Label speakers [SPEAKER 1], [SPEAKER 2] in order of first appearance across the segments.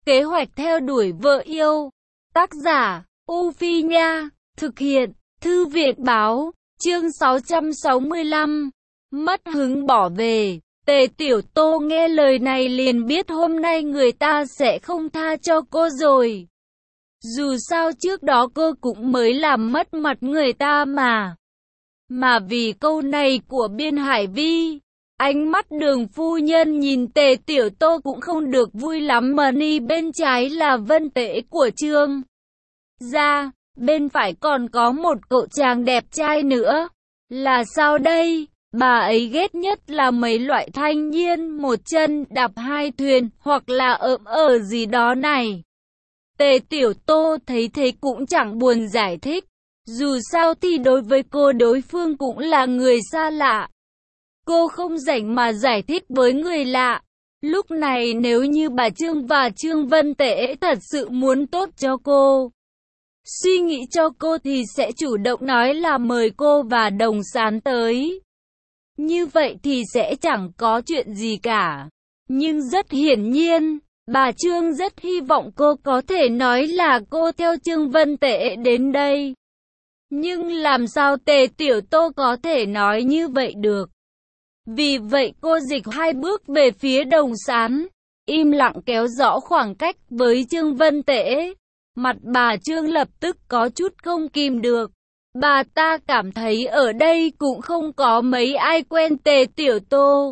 [SPEAKER 1] Kế hoạch theo đuổi vợ yêu. Tác giả, U Phi Nha. Thực hiện, Thư viện Báo. Chương 665. Mất hứng bỏ về. Tề Tiểu Tô nghe lời này liền biết hôm nay người ta sẽ không tha cho cô rồi. Dù sao trước đó cô cũng mới làm mất mặt người ta mà. Mà vì câu này của Biên Hải Vi, ánh mắt Đường phu nhân nhìn Tề Tiểu Tô cũng không được vui lắm mà ni bên trái là Vân Tễ của Trương gia, bên phải còn có một cậu chàng đẹp trai nữa. Là sao đây? Bà ấy ghét nhất là mấy loại thanh niên một chân đạp hai thuyền hoặc là ỡm ở gì đó này. Tề Tiểu Tô thấy thế cũng chẳng buồn giải thích. Dù sao thì đối với cô đối phương cũng là người xa lạ. Cô không rảnh mà giải thích với người lạ. Lúc này nếu như bà Trương và Trương Vân Tễ thật sự muốn tốt cho cô, suy nghĩ cho cô thì sẽ chủ động nói là mời cô và Đồng Sán tới. Như vậy thì sẽ chẳng có chuyện gì cả. Nhưng rất hiển nhiên, bà Trương rất hy vọng cô có thể nói là cô theo Trương Vân Tễ đến đây. Nhưng làm sao Tề Tiểu Tô có thể nói như vậy được? Vì vậy cô dịch hai bước về phía Đồng Sán, im lặng kéo rõ khoảng cách với Trương Vân Tễ. Mặt bà Trương lập tức có chút không kìm được. Bà ta cảm thấy ở đây cũng không có mấy ai quen Tề Tiểu Tô.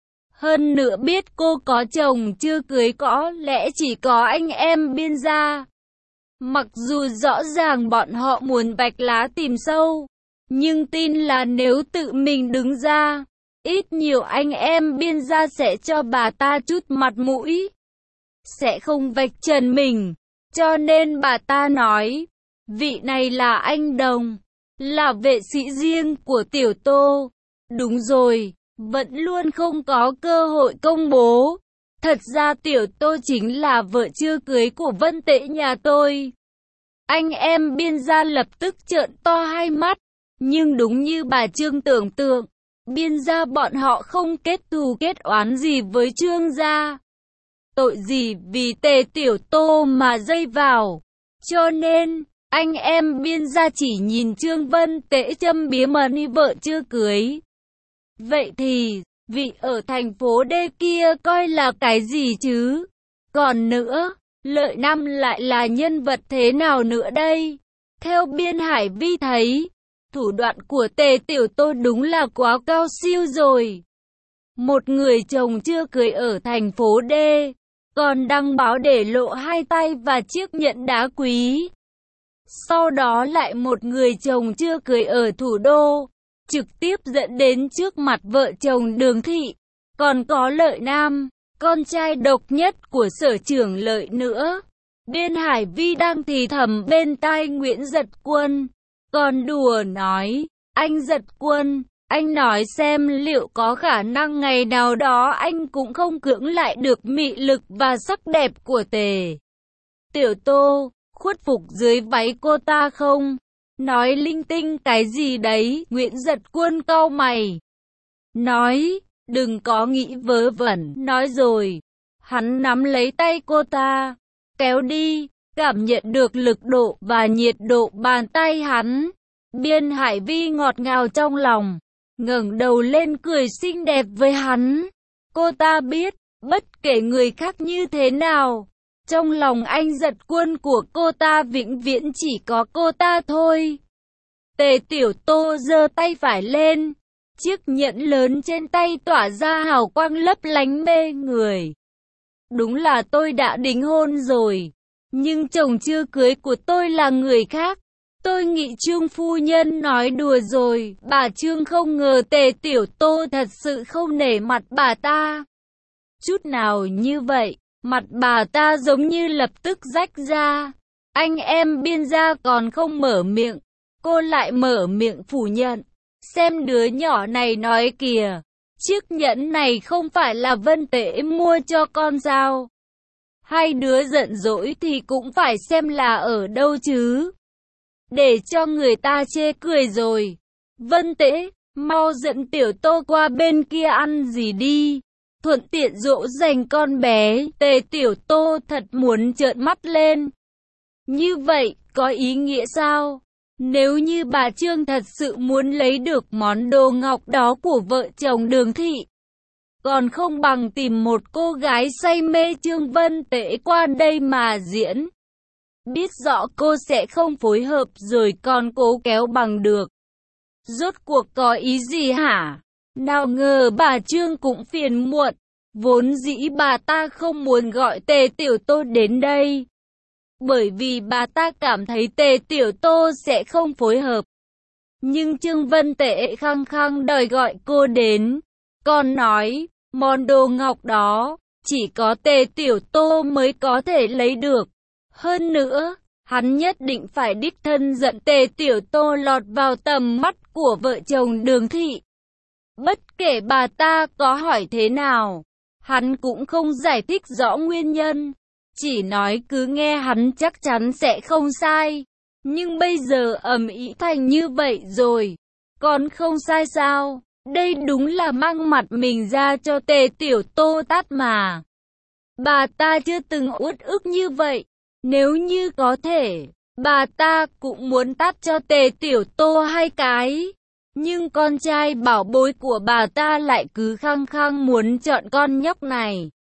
[SPEAKER 1] Hơn nữa biết cô có chồng chưa cưới có lẽ chỉ có anh em Biên gia. Mặc dù rõ ràng bọn họ muốn vạch lá tìm sâu, nhưng tin là nếu tự mình đứng ra, ít nhiều anh em Biên gia sẽ cho bà ta chút mặt mũi, sẽ không vạch trần mình. Cho nên bà ta nói, vị này là anh Đồng, là vệ sĩ riêng của Tiểu Tô. Đúng rồi, vẫn luôn không có cơ hội công bố. Thật ra Tiểu Tô chính là vợ chưa cưới của Vân Tễ nhà tôi. Anh em Biên gia lập tức trợn to hai mắt. Nhưng đúng như bà Trương tưởng tượng, Biên gia bọn họ không kết thù kết oán gì với Trương gia. Tội gì vì Tề Tiểu Tô mà dây vào. Cho nên, anh em Biên gia chỉ nhìn Trương Vân Tễ châm biếm mani vợ chưa cưới. Vậy thì, vị ở thành phố D kia coi là cái gì chứ? Còn nữa, Lợi Nam lại là nhân vật thế nào nữa đây? Theo Biên Hải Vi thấy, thủ đoạn của Tề Tiểu Tô đúng là quá cao siêu rồi. Một người chồng chưa cưới ở thành phố D, còn đăng báo để lộ hai tay và chiếc nhẫn đá quý. Sau đó lại một người chồng chưa cưới ở thủ đô, trực tiếp dẫn đến trước mặt vợ chồng Đường Thị. Còn có Lợi Nam, con trai độc nhất của sở trưởng Lợi nữa. Biên Hải Vi đang thì thầm bên tai Nguyễn Giật Quân, còn đùa nói, anh Giật Quân, anh nói xem liệu có khả năng ngày nào đó anh cũng không cưỡng lại được mị lực và sắc đẹp của Tề Tiểu Tô, khuất phục dưới váy cô ta không? Nói linh tinh cái gì đấy? Nguyễn Giật Quân cau mày, nói, đừng có nghĩ vớ vẩn. Nói rồi, hắn nắm lấy tay cô ta, kéo đi, cảm nhận được lực độ và nhiệt độ bàn tay hắn. Biên Hải Vi ngọt ngào trong lòng, ngẩng đầu lên cười xinh đẹp với hắn. Cô ta biết, bất kể người khác như thế nào, trong lòng anh Giật Quân của cô ta vĩnh viễn chỉ có cô ta thôi. Tề Tiểu Tô giơ tay phải lên, chiếc nhẫn lớn trên tay tỏa ra hào quang lấp lánh mê người. Đúng là tôi đã đính hôn rồi, nhưng chồng chưa cưới của tôi là người khác. Tôi nghĩ Trương phu nhân nói đùa rồi. Bà Trương không ngờ Tề Tiểu Tô thật sự không nể mặt bà ta chút nào như vậy. Mặt bà ta giống như lập tức rách ra. Anh em Biên gia còn không mở miệng, cô lại mở miệng phủ nhận. Xem đứa nhỏ này nói kìa, chiếc nhẫn này không phải là Vân Tễ mua cho con sao? Hai đứa giận dỗi thì cũng phải xem là ở đâu chứ. Để cho người ta chê cười rồi. Vân Tễ, mau dẫn Tiểu Tô qua bên kia ăn gì đi. thuận tiện dỗ dành con bé. Tề Tiểu Tô thật muốn trợn mắt lên. Như vậy, có ý nghĩa sao? Nếu như bà Trương thật sự muốn lấy được món đồ ngọc đó của vợ chồng Đường Thị, còn không bằng tìm một cô gái say mê Trương Vân Tễ qua đây mà diễn. Biết rõ cô sẽ không phối hợp rồi còn cố kéo bằng được. Rốt cuộc có ý gì hả? Nào ngờ bà Trương cũng phiền muộn. Vốn dĩ bà ta không muốn gọi Tề Tiểu Tô đến đây, bởi vì bà ta cảm thấy Tề Tiểu Tô sẽ không phối hợp. Nhưng Trương Vân Tễ khăng khăng đòi gọi cô đến, còn nói, món đồ ngọc đó, chỉ có Tề Tiểu Tô mới có thể lấy được. Hơn nữa, hắn nhất định phải đích thân dẫn Tề Tiểu Tô lọt vào tầm mắt của vợ chồng Đường Thị. Bất kể bà ta có hỏi thế nào, hắn cũng không giải thích rõ nguyên nhân. Chỉ nói cứ nghe hắn chắc chắn sẽ không sai. Nhưng bây giờ ầm ĩ thành như vậy rồi, còn không sai sao? Đây đúng là mang mặt mình ra cho Tề Tiểu Tô tát mà. Bà ta chưa từng uất ức như vậy. Nếu như có thể, bà ta cũng muốn tát cho Tề Tiểu Tô 2 cái. Nhưng con trai bảo bối của bà ta lại cứ khăng khăng muốn chọn con nhóc này.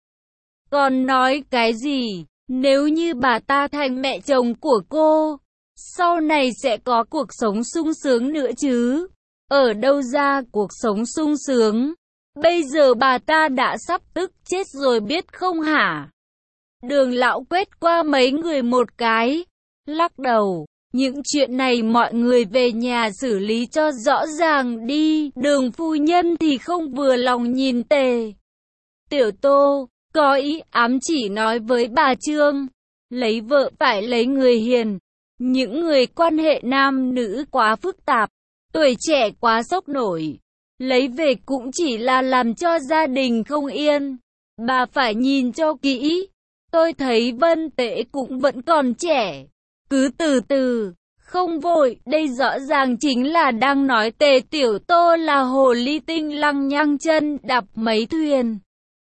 [SPEAKER 1] Còn nói cái gì? Nếu như bà ta thành mẹ chồng của cô, sau này sẽ có cuộc sống sung sướng nữa chứ. Ở đâu ra cuộc sống sung sướng? Bây giờ bà ta đã sắp tức chết rồi biết không hả? Đường lão quét qua mấy người một cái, lắc đầu. Những chuyện này mọi người về nhà xử lý cho rõ ràng đi. Đường phu nhân thì không vừa lòng nhìn Tề Tiểu Tô, có ý ám chỉ nói với bà Trương, lấy vợ phải lấy người hiền. Những người quan hệ nam nữ quá phức tạp, tuổi trẻ quá sốc nổi, lấy về cũng chỉ là làm cho gia đình không yên. Bà phải nhìn cho kỹ. Tôi thấy Vân Tễ cũng vẫn còn trẻ, cứ từ từ, không vội. Đây rõ ràng chính là đang nói Tề Tiểu Tô là hồ ly tinh lăng nhăng chân đạp mấy thuyền.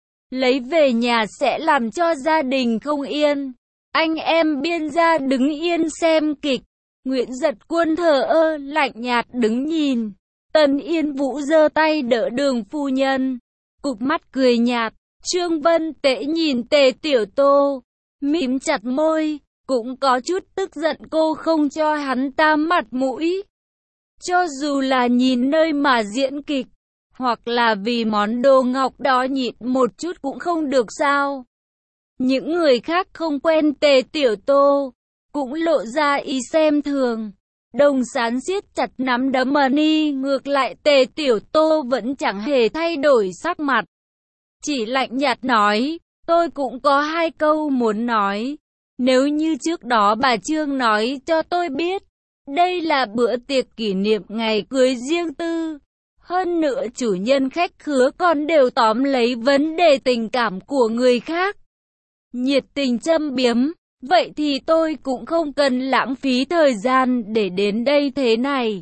[SPEAKER 1] Lấy về nhà sẽ làm cho gia đình không yên. Anh em biên gia đứng yên xem kịch. Nguyễn Giật Quân thờ ơ lạnh nhạt đứng nhìn. Tần Yên Vũ giơ tay đỡ Đường phu nhân, cụp mắt cười nhạt. Trương Vân Tễ nhìn Tề Tiểu Tô, mím chặt môi, cũng có chút tức giận cô không cho hắn ta mặt mũi. Cho dù là nhìn nơi mà diễn kịch, hoặc là vì món đồ ngọc đó nhịn một chút cũng không được sao? Những người khác không quen Tề Tiểu Tô, cũng lộ ra ý xem thường. Đồng Sán siết chặt nắm đấm đi, ngược lại Tề Tiểu Tô vẫn chẳng hề thay đổi sắc mặt. Chỉ lạnh nhạt nói, tôi cũng có 2 câu muốn nói. Nếu như trước đó bà Trương nói cho tôi biết, đây là bữa tiệc kỷ niệm ngày cưới riêng tư. Hơn nữa chủ nhân khách khứa còn đều tóm lấy vấn đề tình cảm của người khác, nhiệt tình châm biếm. Vậy thì tôi cũng không cần lãng phí thời gian để đến đây thế này.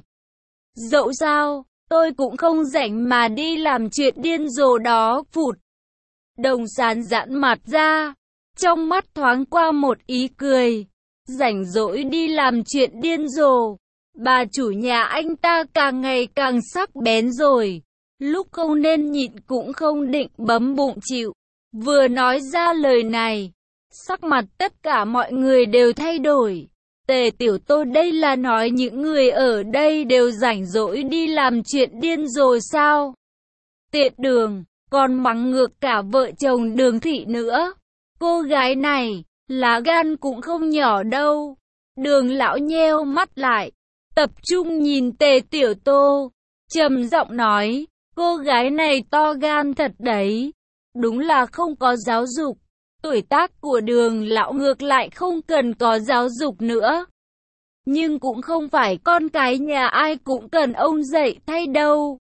[SPEAKER 1] Dẫu sao, tôi cũng không rảnh mà đi làm chuyện điên rồ đó. Phụt. Đồng Sán giãn mặt ra, trong mắt thoáng qua một ý cười. Rảnh rỗi đi làm chuyện điên rồ. Bà chủ nhà anh ta càng ngày càng sắc bén rồi. Lúc không nên nhịn cũng không định bấm bụng chịu. Vừa nói ra lời này, sắc mặt tất cả mọi người đều thay đổi. Tề Tiểu Tô đây là nói những người ở đây đều rảnh rỗi đi làm chuyện điên rồi sao? Tiện đường, còn mắng ngược cả vợ chồng Đường Thị nữa. Cô gái này, lá gan cũng không nhỏ đâu. Đường lão nheo mắt lại, tập trung nhìn Tề Tiểu Tô, trầm giọng nói, cô gái này to gan thật đấy. Đúng là không có giáo dục. Tuổi tác của Đường lão ngược lại không cần có giáo dục nữa. Nhưng cũng không phải con cái nhà ai cũng cần ông dạy thay đâu.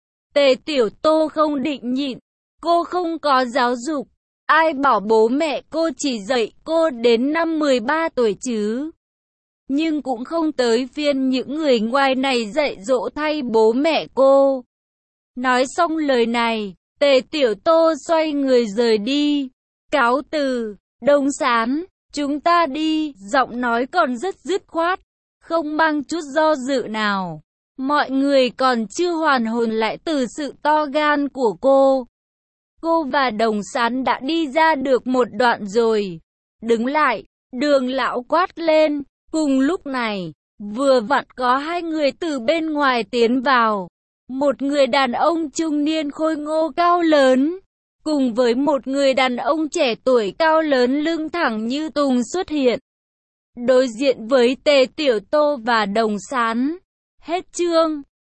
[SPEAKER 1] Tề Tiểu Tô không định nhịn, cô không có giáo dục. Ai bảo bố mẹ cô chỉ dạy cô đến năm 13 tuổi chứ? Nhưng cũng không tới phiên những người ngoài này dạy dỗ thay bố mẹ cô. Nói xong lời này, Tề Tiểu Tô xoay người rời đi. Cáo từ, Đồng Sán, chúng ta đi. Giọng nói còn rất dứt khoát, không mang chút do dự nào. Mọi người còn chưa hoàn hồn lại từ sự to gan của cô. Cô và Đồng Sán đã đi ra được một đoạn rồi. Đứng lại, Đường lão quát lên. Cùng lúc này, vừa vặn có hai người từ bên ngoài tiến vào. Một người đàn ông trung niên khôi ngô cao lớn, cùng với một người đàn ông trẻ tuổi cao lớn lưng thẳng như tùng xuất hiện. Đối diện với Tề Tiểu Tô và Đồng Sán. Hết chương.